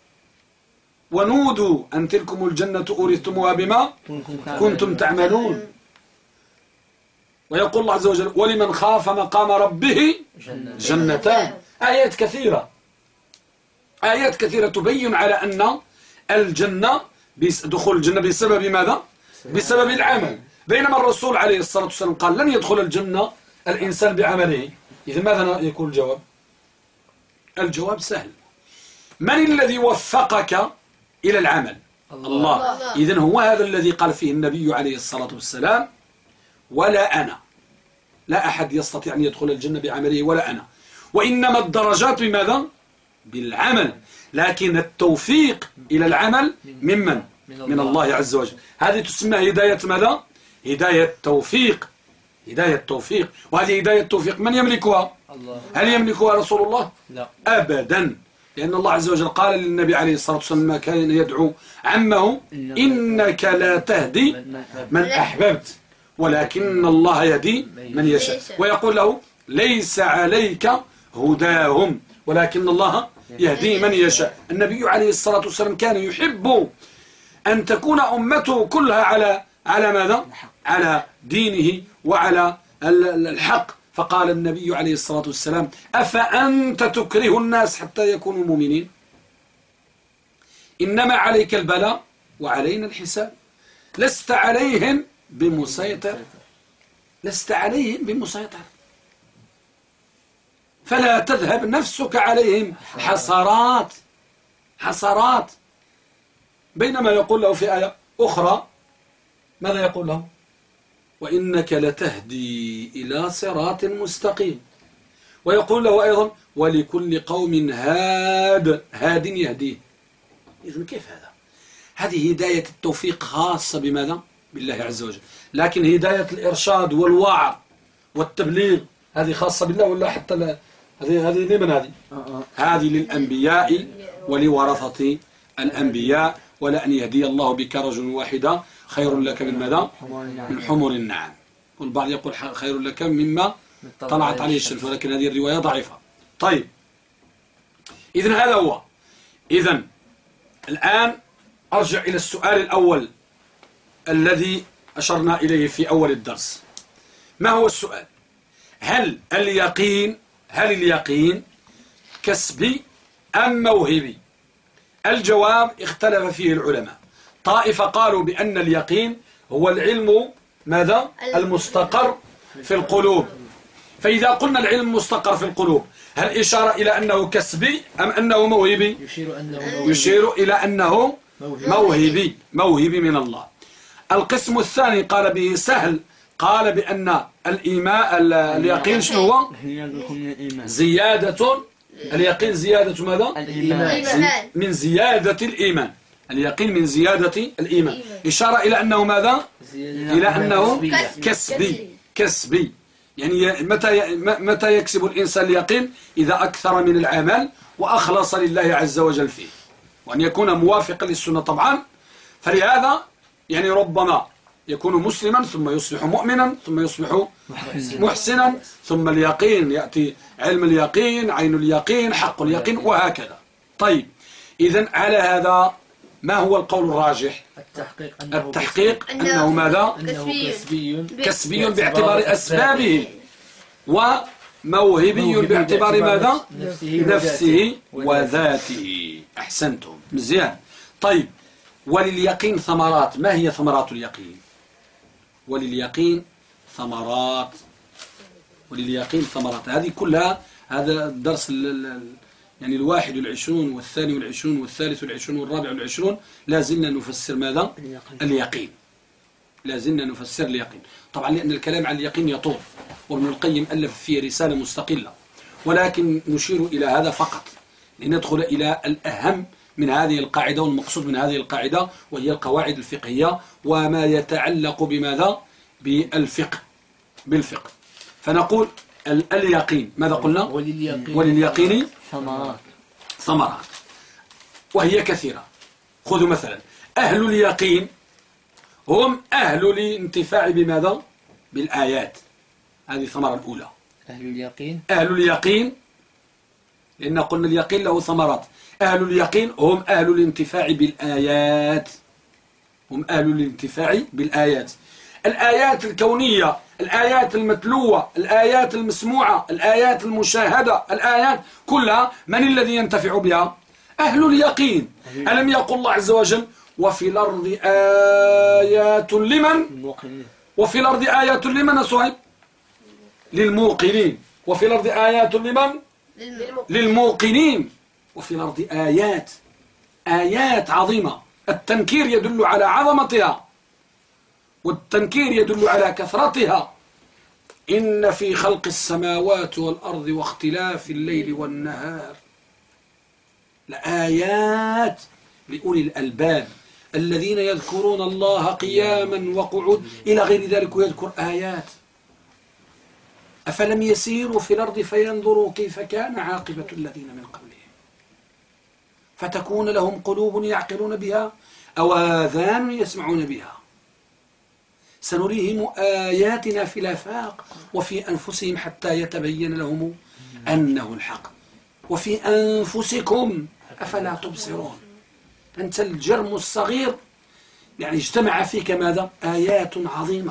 ونودوا أن تلكم الجنة أورثتموها بما كنتم تعملون. ويقول الله عز وجل ولمن خاف مقام ربه جنتان. آيات كثيرة تبين على أن الجنة، دخول الجنة بسبب ماذا؟ بسبب العمل. بينما الرسول عليه الصلاة والسلام قال لن يدخل الجنة الإنسان بعمله. إذن ماذا يكون الجواب؟ الجواب سهل. من الذي وفقك إلى العمل؟ الله. إذن هو هذا الذي قال فيه النبي عليه الصلاة والسلام ولا أنا، لا أحد يستطيع أن يدخل الجنة بعمله ولا أنا. وإنما الدرجات بماذا؟ بالعمل، لكن التوفيق إلى العمل ممن؟ من الله عز وجل. هذه تسمى هداية ماذا؟ هداية توفيق. هداية توفيق. وهذه هداية توفيق من يملكها؟ الله. هل يملكها رسول الله؟ لا أبدا، لأن الله عز وجل قال للنبي عليه الصلاة والسلام ما كان يدعو عمه إنك لا تهدي من أحببت ولكن الله يهدي من يشاء، ويقول له ليس عليك هداهم ولكن الله يهدي من يشاء. النبي عليه الصلاة والسلام كان يحب أن تكون أمته كلها على ماذا؟ على دينه وعلى الحق. فقال النبي عليه الصلاة والسلام أفأنت تكره الناس حتى يكونوا مؤمنين؟ إنما عليك البلاء وعلينا الحساب. لست عليهم بمسيطر، لست عليهم بمسيطر، فلا تذهب نفسك عليهم حسرات. بينما يقول له في آية أخرى ماذا يقول له؟ وإنك لتهدي إلى صراط مستقيم. ويقول له أيضا ولكل قوم هاد يهديه. إذن كيف هذا؟ هذه هداية التوفيق خاصة بماذا؟ بالله عز وجل. لكن هداية الإرشاد والوعظ والتبليغ هذه خاصة بالله ولا حتى هذه لمن هذه؟ هذه للأنبياء ولورثة الأنبياء. ولا أن يهدي الله بك رجل واحدا خير لك من ماذا؟ من حمر النعم. والبعض يقول خير لك مما طلعت عليه الشمس، ولكن هذه الرواية ضعيفة. طيب، إذن هذا هو. إذن الآن أرجع إلى السؤال الأول الذي أشرنا إليه في أول الدرس. ما هو السؤال؟ هل اليقين كسبي أم موهبي؟ الجواب اختلف فيه العلماء. طائفة قالوا بأن اليقين هو العلم ماذا؟ المستقر في القلوب. فإذا قلنا العلم مستقر في القلوب، هل إشارة إلى أنه كسبي أم أنه موهبي؟ يشير إلى أنه موهبي من الله. القسم الثاني قال به سهل، قال بأن اليقين شنو هو؟ زيادة اليقين، زيادة ماذا؟ الإيمان. من زيادة الإيمان. اليقين من زيادة الإيمان، إشارة إلى أنه ماذا؟ إلى أنه كسبي. يعني متى يكسب الإنسان اليقين؟ إذا أكثر من العمل وأخلص لله عز وجل فيه، وأن يكون موافقا للسنة طبعا. فلهذا يعني ربما يكون مسلما ثم يصبح مؤمنا ثم يصبح محسنا، ثم اليقين يأتي علم اليقين، عين اليقين، حق اليقين، وهكذا. طيب، إذن على هذا ما هو القول الراجح؟ التحقيق أنه ماذا؟ كسبي باعتبار أسبابه، وموهبي باعتبار ماذا؟ نفسه وذاته. أحسنتم، مزيان. طيب، ولليقين ثمرات. ما هي ثمرات اليقين؟ ولليقين ثمرات. هذه كلها، هذا الدرس يعني 21 والثاني والثالث والرابع لا زلنا نفسر ماذا؟ اليقين. لا زلنا نفسر اليقين طبعا، لأن الكلام عن اليقين يطول، وابن القيم ألف فيه رسالة مستقلة، ولكن نشير إلى هذا فقط لندخل إلى الأهم من هذه القاعدة، والمقصود من هذه القاعدة وهي القواعد الفقهية وما يتعلق بماذا؟ بالفقه. فنقول اليقين ماذا قلنا؟ ولليقين ثمرات، وهي كثيرة. خذوا مثلا أهل اليقين هم أهل الانتفاع بماذا؟ بالآيات. هذه الثمرة الأولى. أهل اليقين لأن قلنا اليقين له ثمرات. أهل اليقين هم أهل الانتفاع بالآيات. الآيات الكونية، الآيات المتلوة، الآيات المسموعة، الآيات المشاهدة، الآيات كلها من الذي ينتفع بها؟ أهل اليقين. ألم يقل الله عز وجل وفي الأرض آيات لمن؟ وفي الأرض آيات لمن صهيب؟ للموقنين. وفي الأرض آيات لمن؟ للموقنين. وفي الأرض آيات عظيمة. التنكير يدل على عظمتها، والتنكير يدل على كثرتها. إن في خلق السماوات والأرض واختلاف الليل والنهار لآيات لأولي الألباب الذين يذكرون الله قياما وقعود إلى غير ذلك، يذكر آيات. أفلم يسيروا في الأرض فينظروا كيف كان عاقبة الذين من قبلهم فتكون لهم قلوب يعقلون بها أو آذان يسمعون بها سنريهم آياتنا في الآفاق وفي أنفسهم حتى يتبين لهم أنه الحق وفي أنفسكم أفلا تبصرون. أنت الجرم الصغير يعني اجتمع فيك ماذا؟ آيات عظيمة.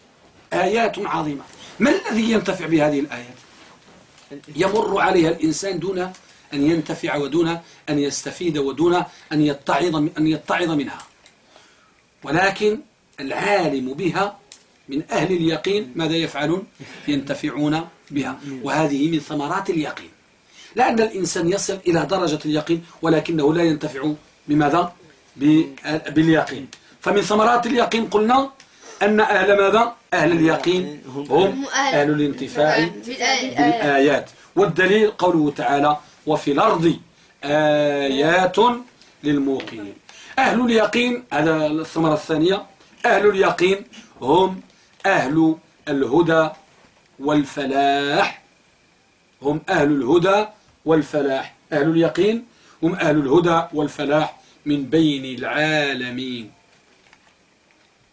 ما الذي ينتفع بهذه الآيات؟ يمر عليها الإنسان دون أن ينتفع ودون أن يستفيد ودون أن يتعظ منها، ولكن العالم بها من أهل اليقين ماذا يفعلون؟ ينتفعون بها. وهذه من ثمرات اليقين، لأن الإنسان يصل إلى درجة اليقين ولكنه لا ينتفع بماذا؟ باليقين. فمن ثمرات اليقين قلنا أن أهل ماذا؟ أهل اليقين هم أهل الانتفاع بالآيات. والدليل قوله تعالى وفي الأرض آيات للموقنين. أهل اليقين، هذا الثمرة الثانية، أهل اليقين هم أهل الهدى والفلاح. أهل اليقين هم أهل الهدى والفلاح من بين العالمين.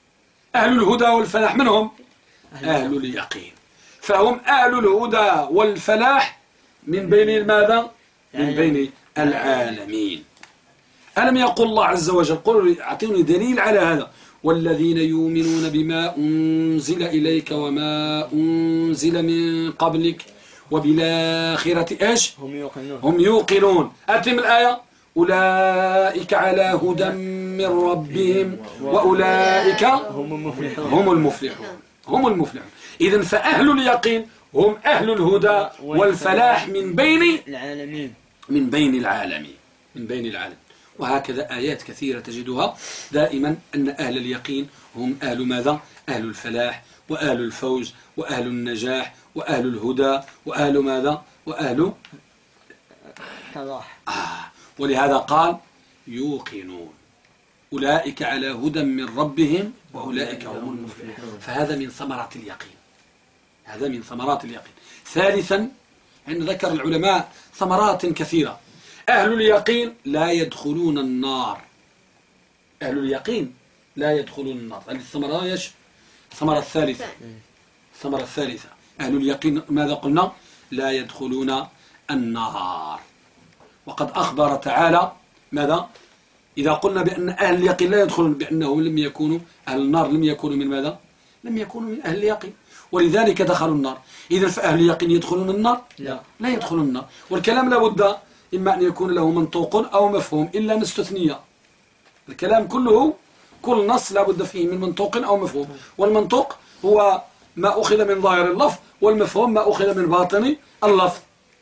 أهل الهدى والفلاح من هم؟ أهل اليقين. فهم أهل الهدى والفلاح من بين ماذا؟ من بين العالمين. ألم يقل الله عز وجل، قل أعطوني دليل على هذا، والذين يؤمنون بما أنزل إليك وما أنزل من قبلك وبالآخرة إيش؟ هم يوقنون. أتم الآية. أولئك على هدى من ربهم وأولئك هم المفلحون. هم المفلحون. إذن فأهل اليقين هم أهل الهدى والفلاح من بين العالمين. من بين العالمين. وهكذا آيات كثيرة تجدها دائما أن أهل اليقين هم أهل ماذا؟ أهل الفلاح وأهل الفوز وأهل النجاح وأهل الهدى وأهل ماذا؟ وأهل صلاح. ولهذا قال يوقنون. أولئك على هدى من ربهم وأولئك هم المفلحون. فهذا من ثمرات اليقين. هذا من ثمرات اليقين. ثالثا، عند ذكر العلماء ثمرات كثيرة. أهل اليقين لا يدخلون النار. أهل اليقين لا يدخلون النار. هذه الثمرة ايش؟ الثمرة الثالثة. الثمرة الثالثة، أهل اليقين ماذا قلنا؟ لا يدخلون النار. وقد أخبر تعالى ماذا؟ إذا قلنا بأن أهل اليقين لا يدخلون، بأنهم لم يكونوا أهل النار، لم يكونوا من ماذا؟ لم يكونوا من أهل اليقين، ولذلك دخلوا النار. إذن فأهل اليقين يدخلون النار؟ لا يدخلون النار. والكلام لابد إما أن يكون له منطوق أو مفهوم إلا مستثنية. الكلام كله، كل نص لابد فيه من منطوق أو مفهوم. والمنطوق هو ما أخذ من ظاهر اللفظ، والمفهوم ما أخذ من باطن اللفظ.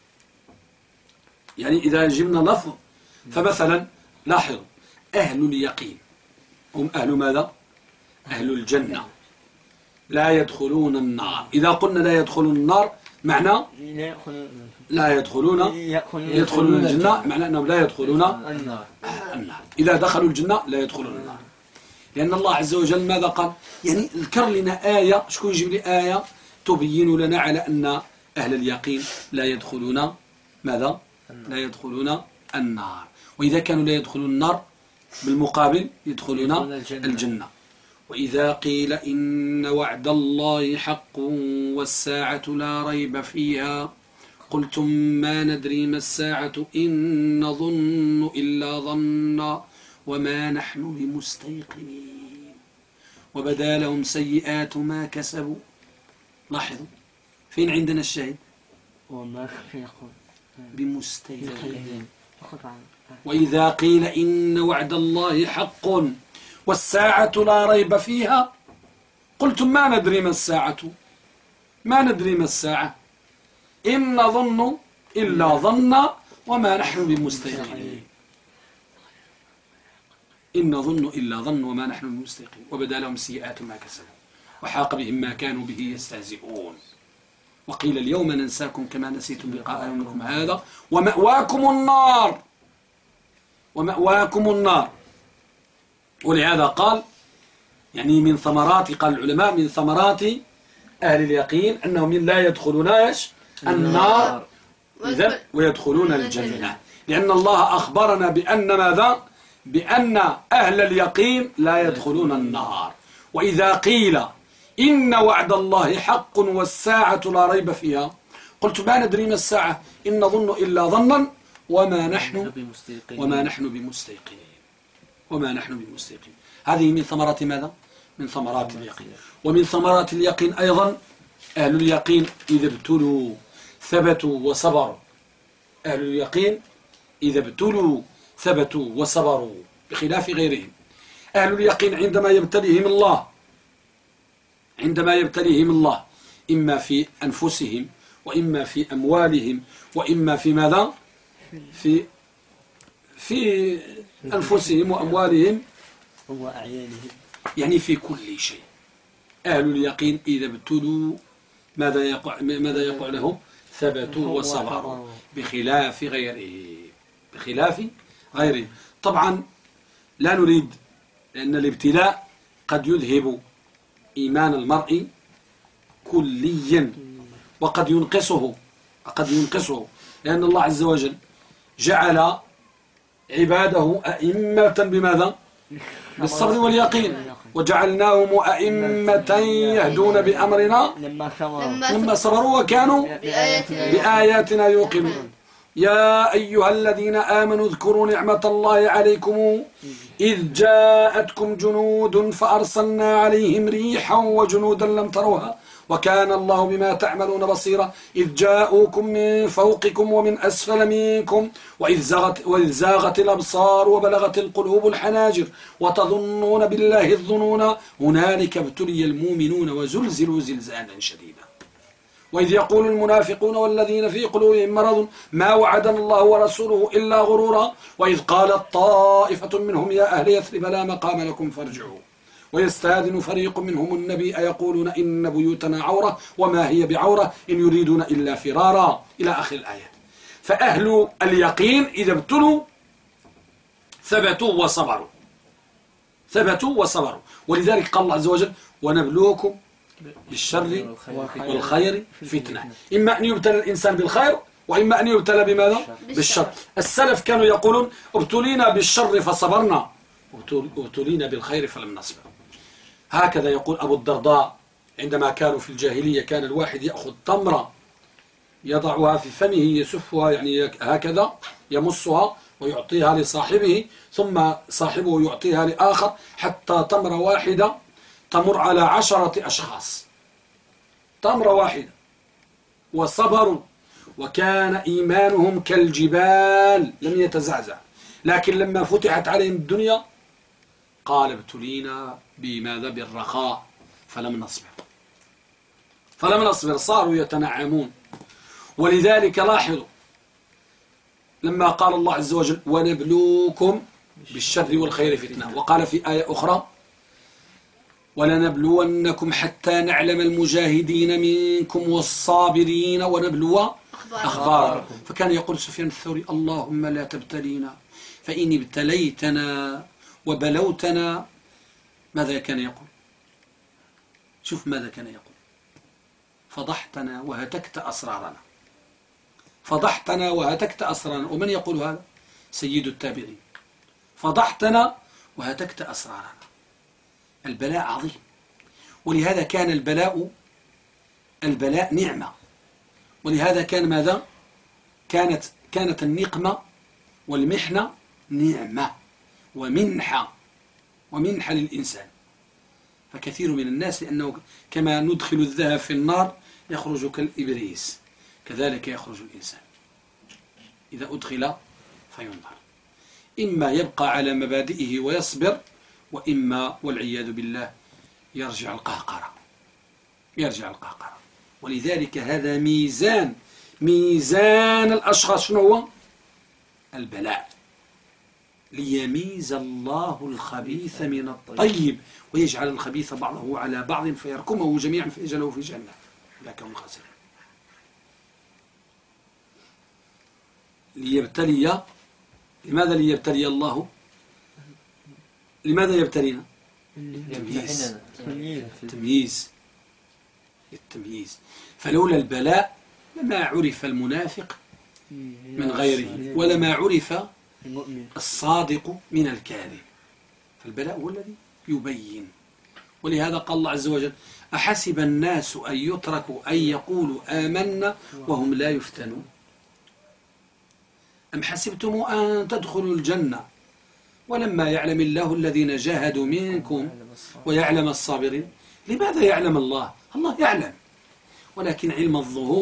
يعني إذا جبنا لفظ، فمثلا لاحظوا، أهل اليقين هم أهل ماذا؟ أهل الجنة لا يدخلون النار. إذا قلنا لا يدخلون النار معنى لا يدخلون الجنة، معنى أنهم لا يدخلون النار. إذا دخلوا الجنة لا يدخلون النار، لأن الله عز وجل ماذا قال؟ يعني ذكر لنا آية. شكون يجيب لي آية تبين لنا على أن أهل اليقين لا يدخلون ماذا؟ لا يدخلون النار. وإذا كانوا لا يدخلون النار بالمقابل يدخلون الجنة. وإذا قيل إن وعد الله حق والساعة لا ريب فيها قلتم ما ندري ما الساعة إن نظن إلا ظنا وما نحن بمستيقنين وبدا لهم سيئات ما كسبوا. لاحظوا فين عندنا الشاهد؟ وما بمستيقنين. وإذا قيل إن وعد الله حق والساعة لا ريب فيها قلتم ما ندري ما الساعة إن نظن إلا ظنا وما نحن بمستيقنين. إن نظن إلا ظن وما نحن بمستيقنين وبدا لهم سيئات ما كسبوا وحاق بهم ما كانوا به يستهزئون وقيل اليوم ننساكم كما نسيتم لقاء يومكم هذا ومأواكم النار. ولهذا قال يعني من ثمرات، قال العلماء من ثمرات أهل اليقين أنهم لا يدخلون النار ويدخلون الجنة، لأن الله أخبرنا بأن ماذا؟ بأن أهل اليقين لا يدخلون النار. وإذا قيل إن وعد الله حق والساعة لا ريب فيها قلت ما ندري ما الساعة إن نظن إلا ظنا وما نحن بمستيقنين. هذه من ثمرات ماذا؟ من ثمرات اليقين. ومن ثمرات اليقين أيضا أهل اليقين إذا ابتلوا ثبتوا وصبروا. أهل اليقين إذا ابتلوا ثبتوا وصبروا بخلاف غيرهم. أهل اليقين عندما يبتليهم الله إما في أنفسهم وإما في أموالهم وإما في ماذا؟ في أنفسهم وأموالهم وأعيانهم، يعني في كل شيء. أهل اليقين إذا ابتلوا ماذا يقع لهم؟ ثبتوا وصبروا بخلاف غيره. طبعا لا نريد، لأن الابتلاء قد يذهب إيمان المرء كليا وقد ينقصه لأن الله عز وجل جعل عباده أئمة بماذا؟ بالصبر واليقين وجعلناهم أئمة يهدون بأمرنا لما صبروا وكانوا بآياتنا يوقنون. يا أيها الذين آمنوا اذكروا نعمة الله عليكم إذ جاءتكم جنود فأرسلنا عليهم ريحا وجنودا لم تروها وكان الله بما تعملون بصيرا. إذ جاءوكم من فوقكم ومن أسفل منكم وإذ زاغت الأبصار وبلغت القلوب الحناجر وتظنون بالله الظنون هنالك ابتلي المؤمنون وزلزلوا زلزالا شديدا. وإذ يقول المنافقون والذين في قلوبهم مرض ما وعدنا الله ورسوله إلا غرورا. وإذ قالت طائفة منهم يا أهل يثرب لا مقام لكم فارجعوا ويستأذن فريق منهم النبي يقولون إن بيوتنا عورة وما هي بعورة إن يريدون إلا فرارا إلى آخر الآيات. فأهل اليقين إذا ابتلوا ثبتوا وصبروا. ولذلك قال الله عز وجل ونبلوكم بالشر والخير فتنة. إما أن يبتلى الإنسان بالخير وإما أن يبتلى بماذا؟ بالشر. السلف كانوا يقولون ابتلينا بالشر فصبرنا وابتلينا بالخير فلم نصبر. هكذا يقول أبو الدرداء عندما كانوا في الجاهلية كان الواحد يأخذ تمرة يضعها في فمه يسفها يعني هكذا يمصها ويعطيها لصاحبه ثم صاحبه يعطيها لآخر حتى تمرة واحدة تمر على 10 أشخاص. تمرة واحدة وصبروا وكان إيمانهم كالجبال لم يتزعزع. لكن لما فتحت عليهم الدنيا قال ابتلينا بماذا؟ بالرخاء فلم نصبر صاروا يتنعمون. ولذلك لاحظوا لما قال الله عز وجل ونبلوكم بالشر والخير فتنة وقال في آية أخرى ولنبلونكم حتى نعلم المجاهدين منكم والصابرين ونبلو أخباركم. فكان يقول سفيان الثوري اللهم لا تبتلينا فإن ابتليتنا وبلوتنا ماذا كان يقول؟ شوف ماذا كان يقول فضحتنا وهتكت أسرارنا. ومن يقول هذا؟ سيد التابعين. فضحتنا وهتكت أسرارنا. البلاء عظيم. ولهذا كان البلاء نعمة. ولهذا كان ماذا؟ كانت النقمة والمحنة نعمة ومنحة للإنسان. فكثير من الناس لأنه كما ندخل الذهب في النار يخرج كالإبريس كذلك يخرج الإنسان إذا أدخل فينظر. إما يبقى على مبادئه ويصبر وإما والعياذ بالله يرجع القهقرة. ولذلك هذا ميزان الأشخاص شنو هو؟ البلاء ليميز الله الخبيث من الطيب ويجعل الخبيث بعضه على بعض فيركمه جميعا فيجعله في جهنم لك هم خاسرين. لماذا ليبتلي الله؟ لماذا يبتلينا؟ التمييز. فلولا البلاء لما عرف المنافق من غيره ولما عرف الصادق من الكاذب. فالبلاء هو الذي يبين. ولهذا قال الله عز وجل أحسب الناس أن يتركوا أن يقولوا آمنا وهم لا يفتنون أم حسبتم أن تدخلوا الجنة ولما يعلم الله الذين جاهدوا منكم ويعلم الصابرين. لماذا يعلم الله؟ الله يعلم ولكن علم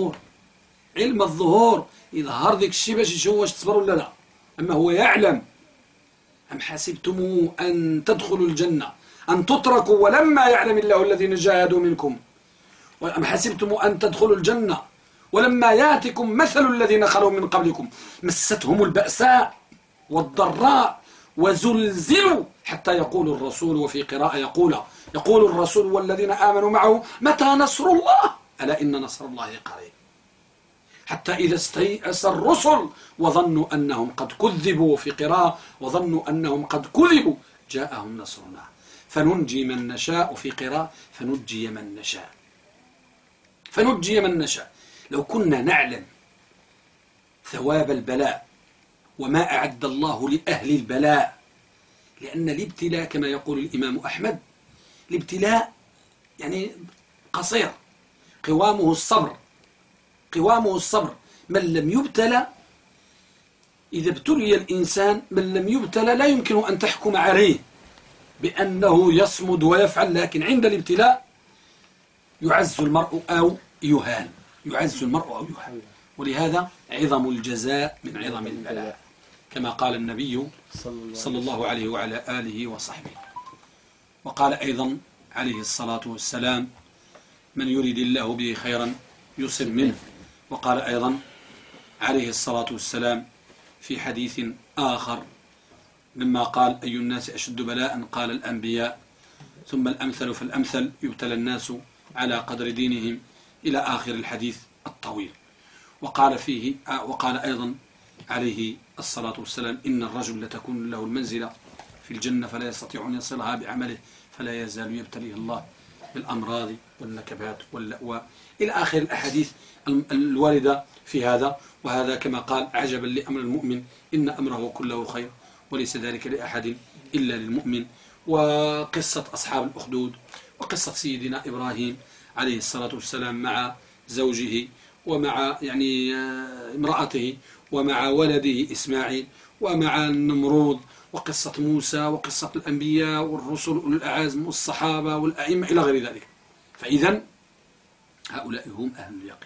الظهور يظهر ذيك الشيء باش يشوف واش تصبر ولا لا. أما هو يعلم. أم حسبتم أن تدخلوا الجنة أن تتركوا ولما يعلم الله الذين جاهدوا منكم أم حسبتم أن تدخلوا الجنة ولما ياتكم مثل الذين خلوا من قبلكم مستهم البأساء والضراء وزلزلوا حتى يقول الرسول وفي قراءة يقول الرسول والذين آمنوا معه متى نصر الله ألا إن نصر الله قريب. حتى إذا استيأس الرسل وظنوا أنهم قد كذبوا في قراءة وظنوا أنهم قد كذبوا جاءهم نصرنا فننجي من نشاء في قراءة فنجي من نشاء. لو كنا نعلم ثواب البلاء وما أعد الله لأهل البلاء لأن الابتلاء كما يقول الإمام أحمد، الابتلاء يعني قصير، قوامه الصبر، قوامه الصبر. من لم يبتلى، إذا ابتلي الإنسان من لم يبتلى لا يمكن أن تحكم عليه بأنه يصمد ويفعل، لكن عند الابتلاء يعز المرء أو يهان، يعز المرء أو يهان. ولهذا عظم الجزاء من عظم البلاء، كما قال النبي صلى الله عليه وعلى آله وصحبه. وقال أيضا عليه الصلاة والسلام: من يريد الله به خيرا يصب منه. وقال أيضا عليه الصلاة والسلام في حديث آخر لما قال: أي الناس أشد بلاء؟ قال: الأنبياء، ثم الأمثل فالأمثل، يبتلى الناس على قدر دينهم، إلى آخر الحديث الطويل. وقال أيضا عليه الصلاة والسلام: إن الرجل لتكون له المنزلة في الجنة فلا يستطيع أن يصلها بعمله، فلا يزال يبتليه الله بالأمراض والنكبات واللأواء، إلى آخر الأحاديث الواردة في هذا. وهذا كما قال: عجبا لأمر المؤمن إن أمره كله خير وليس ذلك لأحد إلا للمؤمن. وقصة أصحاب الأخدود، وقصة سيدنا إبراهيم عليه الصلاة والسلام مع زوجه ومع امرأته ومع ولده إسماعيل ومع النمرود، وقصة موسى، وقصة الأنبياء والرسل أولي الأعزم والصحابة والأئمة إلى غير ذلك. فإذا هؤلاء هم أهل اليقين،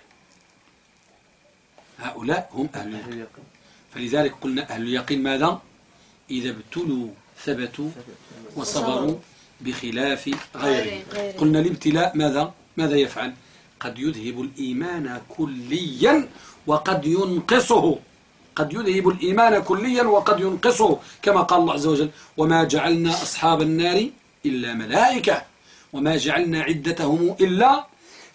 هؤلاء هم أهل اليقين. فلذلك قلنا أهل اليقين ماذا؟ إذا ابتلوا ثبتوا وصبروا بخلاف غيرهم. قلنا الابتلاء ماذا يفعل؟ قد يذهب الإيمان كليا وقد ينقصه، قد يذهب الإيمان كليا وقد ينقصه، كما قال الله عز وجل: وما جعلنا أصحاب النار إلا ملائكة وما جعلنا عدتهم إلا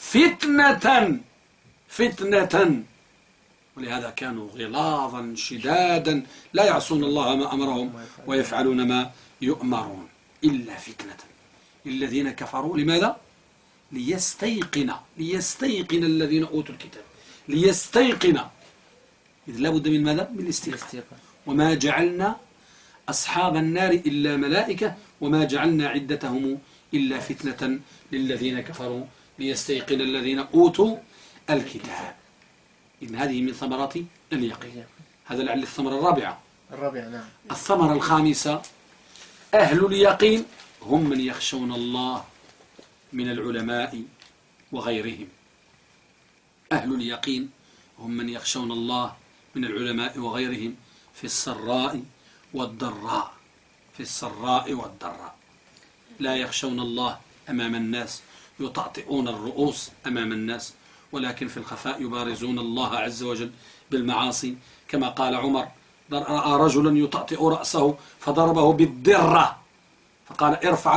فتنة. ولهذا كانوا غلاظا شدادا لا يعصون الله ما أمرهم ويفعلون ما يؤمرون، إلا فتنة للذين كفروا. لماذا؟ ليستيقن الذين أوتوا الكتاب، ليستيقن. إذ لا بد من ماذا؟ من الاستيقان. وما جعلنا أصحاب النار إلا ملائكة وما جعلنا عدتهم إلا فتنة للذين كفروا ليستيقن الذين أوتوا الكتاب. إذن هذه من ثمرات اليقين. هذا لعل الثمرة الرابعة. نعم. الثمرة الخامسة: أهل اليقين هم من يخشون الله من العلماء وغيرهم. أهل اليقين هم من يخشون الله من العلماء وغيرهم في السراء والضراء، في السراء والضراء. لا يخشون الله أمام الناس، يطأطئون الرؤوس أمام الناس، ولكن في الخفاء يبارزون الله عز وجل بالمعاصي، كما قال عمر: رأى رجلا يطأطئ رأسه فضربه بالدرة فقال: ارفع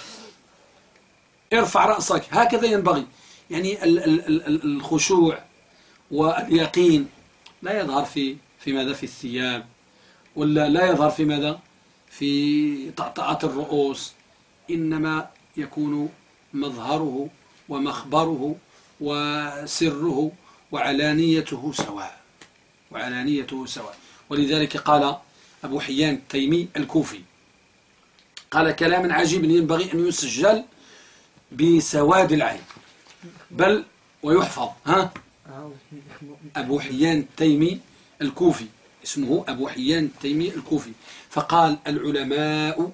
رأسك. هكذا ينبغي. يعني الخشوع واليقين لا يظهر في ماذا؟ في الثياب، ولا لا يظهر في ماذا؟ في طأطأة الرؤوس، إنما يكون مظهره ومخبره وسره وعلانيته سواء. ولذلك قال أبو حيان التيمي الكوفي، قال كلاما عجيبا ينبغي أن يسجل بسواد العين بل ويحفظ. أبو حيان التيمي الكوفي، اسمه أبو حيان التيمي الكوفي، فقال: العلماء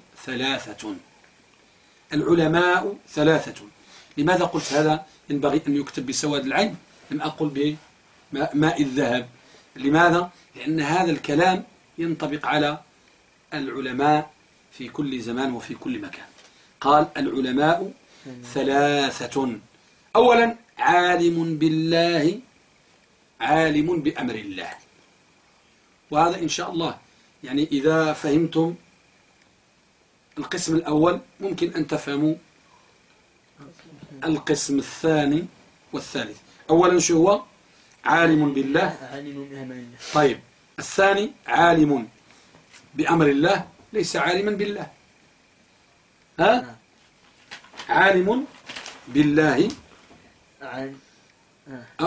ثلاثة. لماذا قلت هذا ينبغي أن يكتب بسواد العين؟ لم أقل بماء الذهب. لماذا؟ لأن هذا الكلام ينطبق على العلماء في كل زمان وفي كل مكان. قال: العلماء ثلاثة: أولا عالم بالله عالم بأمر الله. وهذا إن شاء الله يعني إذا فهمتم القسم الأول ممكن أن تفهموا القسم الثاني والثالث. أولا شو هو؟ عالم بالله. طيب الثاني عالم بأمر الله، ليس عالما بالله. عالم بالله.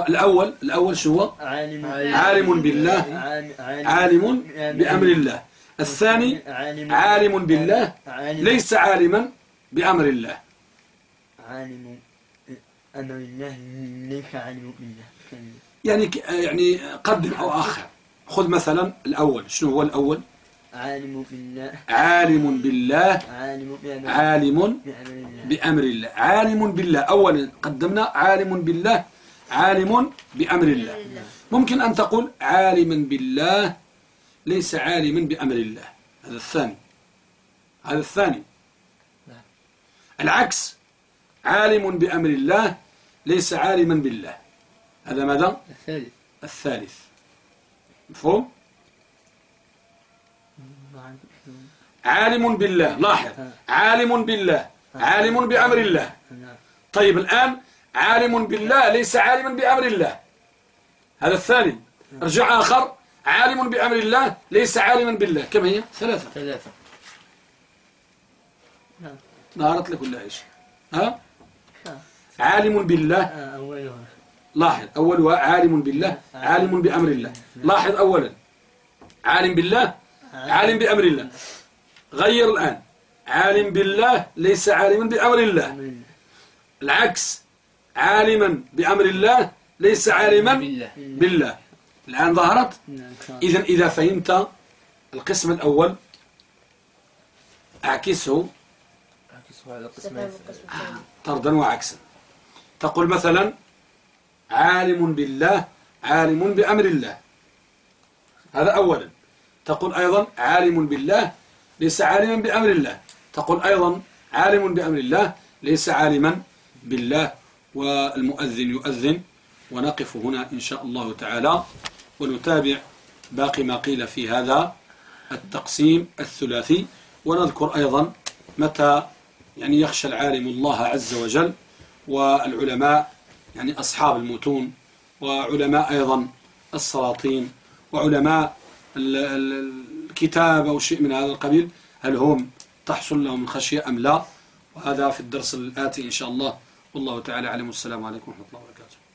الأول شو هو؟ عالم بالله عالم بأمر الله. الثاني عالم بالله ليس عالما بأمر الله. عالم أمر الله ليس عالم بالله. يعني قدم أو آخر. خذ مثلا الأول. شنو هو الأول؟ عالم بالله. عالم بالله عالم بأمر الله. عالم بالله أولا قدمنا عالم بالله عالم بأمر الله. ممكن أن تقول عالما بالله ليس عالما بأمر الله. هذا الثاني. هذا الثاني. العكس عالم بأمر الله ليس عالما بالله. هذا ماذا؟ الثالث. مفهوم؟ عالم بالله. لاحظ عالم بالله عالم بأمر الله. طيب الآن عالم بالله ليس عالما بأمر الله. هذا الثاني. ارجع آخر عالم بأمر الله ليس عالما بالله. كم هي؟ ثلاثة. ظهرت لك ولا ايش؟ ها؟ عالم بالله. لاحظ أولها عالم بالله عالم بأمر الله. لاحظ أولا عالم بالله عالم بأمر الله. غير الآن عالم بالله ليس عالما بأمر الله. العكس عالما بأمر الله ليس عالما بالله. الآن ظهرت. إذا فهمت القسم الأول أعكسه طردا وعكسا. تقول مثلا عالم بالله عالم بأمر الله. هذا أولا. تقول أيضا عالم بالله ليس عالما بأمر الله. تقول أيضا عالم بأمر الله ليس عالما بالله. والمؤذن يؤذن. ونقف هنا إن شاء الله تعالى ونتابع باقي ما قيل في هذا التقسيم الثلاثي. ونذكر أيضا متى يعني يخشى العالم الله عز وجل. والعلماء يعني أصحاب المتون وعلماء أيضا السلاطين وعلماء الكتاب أو شيء من هذا القبيل هل هم تحصل لهم الخشية أم لا. وهذا في الدرس الآتي إن شاء الله. والله تعالى أعلم. والسلام عليكم ورحمة الله وبركاته.